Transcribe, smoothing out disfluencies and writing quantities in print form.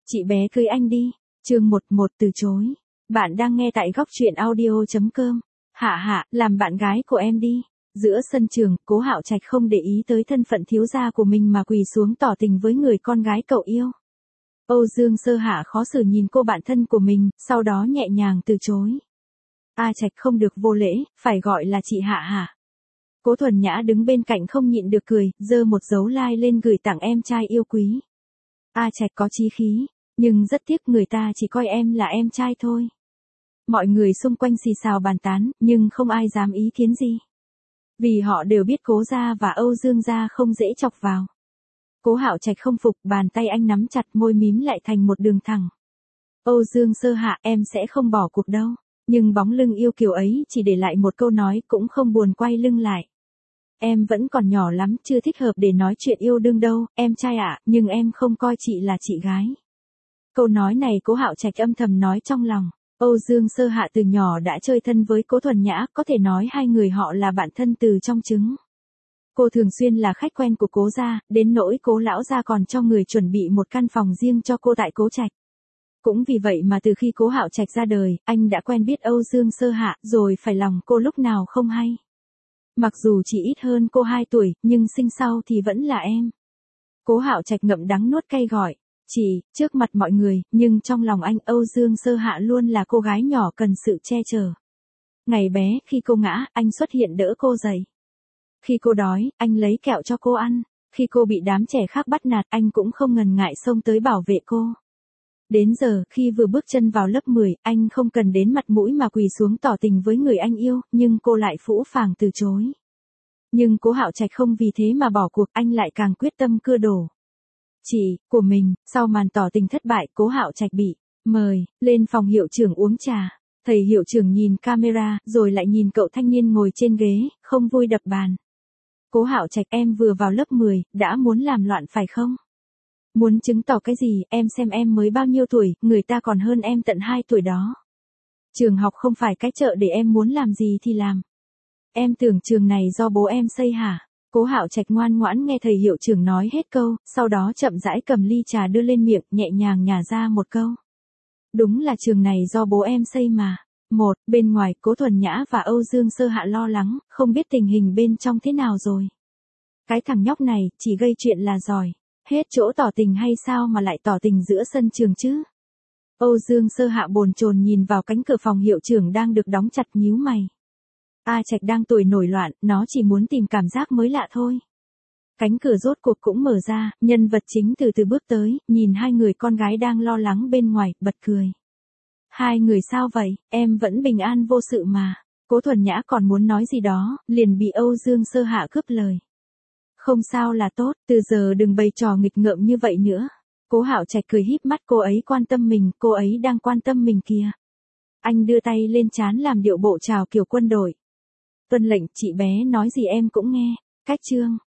Chị bé cưới anh đi. Chương 11 từ chối. Bạn đang nghe tại góc truyện audio.com. Hạ, làm bạn gái của em đi. Giữa sân trường, Cố Hạo Trạch không để ý tới thân phận thiếu gia của mình mà quỳ xuống tỏ tình với người con gái cậu yêu. Âu Dương Sơ Hạ khó xử nhìn cô bạn thân của mình, sau đó nhẹ nhàng từ chối. A Trạch không được vô lễ, phải gọi là chị Hạ hả? Cố Thuần Nhã đứng bên cạnh không nhịn được cười, giơ một dấu like lên gửi tặng em trai yêu quý. A Trạch có chí khí, nhưng rất tiếc người ta chỉ coi em là em trai thôi. Mọi người xung quanh xì xào bàn tán, nhưng không ai dám ý kiến gì. Vì họ đều biết Cố gia và Âu Dương gia không dễ chọc vào. Cố Hạo Trạch không phục, bàn tay anh nắm chặt, môi mím lại thành một đường thẳng. Âu Dương Sơ Hạ, em sẽ không bỏ cuộc đâu. Nhưng bóng lưng yêu kiều ấy chỉ để lại một câu nói, cũng không buồn quay lưng lại. Em vẫn còn nhỏ lắm, chưa thích hợp để nói chuyện yêu đương đâu, em trai ạ, nhưng em không coi chị là chị gái. Câu nói này Cố Hạo Trạch âm thầm nói trong lòng. Âu Dương Sơ Hạ từ nhỏ đã chơi thân với Cố Thuần Nhã, có thể nói hai người họ là bạn thân từ trong trứng. Cô thường xuyên là khách quen của Cố gia, đến nỗi Cố lão gia còn cho người chuẩn bị một căn phòng riêng cho cô tại Cố Trạch. Cũng vì vậy mà từ khi Cố Hạo Trạch ra đời, anh đã quen biết Âu Dương Sơ Hạ, rồi phải lòng cô lúc nào không hay. Mặc dù chỉ ít hơn cô 2 tuổi, nhưng sinh sau thì vẫn là em. Cố Hạo Trạch ngậm đắng nuốt cay gọi, chị, trước mặt mọi người, nhưng trong lòng anh Âu Dương Sơ Hạ luôn là cô gái nhỏ cần sự che chở. Ngày bé, khi cô ngã, anh xuất hiện đỡ cô dậy. Khi cô đói, anh lấy kẹo cho cô ăn. Khi cô bị đám trẻ khác bắt nạt, anh cũng không ngần ngại xông tới bảo vệ cô. Đến giờ, khi vừa bước chân vào lớp 10, anh không cần đến mặt mũi mà quỳ xuống tỏ tình với người anh yêu, nhưng cô lại phũ phàng từ chối. Nhưng Cố Hạo Trạch không vì thế mà bỏ cuộc, anh lại càng quyết tâm cưa đổ. Chị, của mình, sau màn tỏ tình thất bại, Cố Hạo Trạch bị mời lên phòng hiệu trưởng uống trà. Thầy hiệu trưởng nhìn camera, rồi lại nhìn cậu thanh niên ngồi trên ghế, không vui đập bàn. Cố Hạo Trạch, em vừa vào lớp 10, đã muốn làm loạn phải không? Muốn chứng tỏ cái gì, em xem em mới bao nhiêu tuổi, người ta còn hơn em tận 2 tuổi đó. Trường học không phải cái chợ để em muốn làm gì thì làm. Em tưởng trường này do bố em xây hả? Cố Hạo Trạch ngoan ngoãn nghe thầy hiệu trưởng nói hết câu, sau đó chậm rãi cầm ly trà đưa lên miệng, nhẹ nhàng nhả ra một câu. Đúng là trường này do bố em xây mà. Bên ngoài, Cố Thuần Nhã và Âu Dương Sơ Hạ lo lắng, không biết tình hình bên trong thế nào rồi. Cái thằng nhóc này, chỉ gây chuyện là giỏi. Hết chỗ tỏ tình hay sao mà lại tỏ tình giữa sân trường chứ? Âu Dương Sơ Hạ bồn chồn nhìn vào cánh cửa phòng hiệu trưởng đang được đóng chặt, nhíu mày. A Trạch đang tuổi nổi loạn, nó chỉ muốn tìm cảm giác mới lạ thôi. Cánh cửa rốt cuộc cũng mở ra, nhân vật chính từ từ bước tới, nhìn hai người con gái đang lo lắng bên ngoài, bật cười. Hai người sao vậy, em vẫn bình an vô sự mà. Cố Thuần Nhã còn muốn nói gì đó, liền bị Âu Dương Sơ Hạ cướp lời. Không sao là tốt, từ giờ đừng bày trò nghịch ngợm như vậy nữa. Cố Hạo Trạch cười híp mắt, cô ấy quan tâm mình, cô ấy đang quan tâm mình kìa. Anh đưa tay lên trán làm điệu bộ chào kiểu quân đội. Tuân lệnh, chị bé nói gì em cũng nghe. Cách chương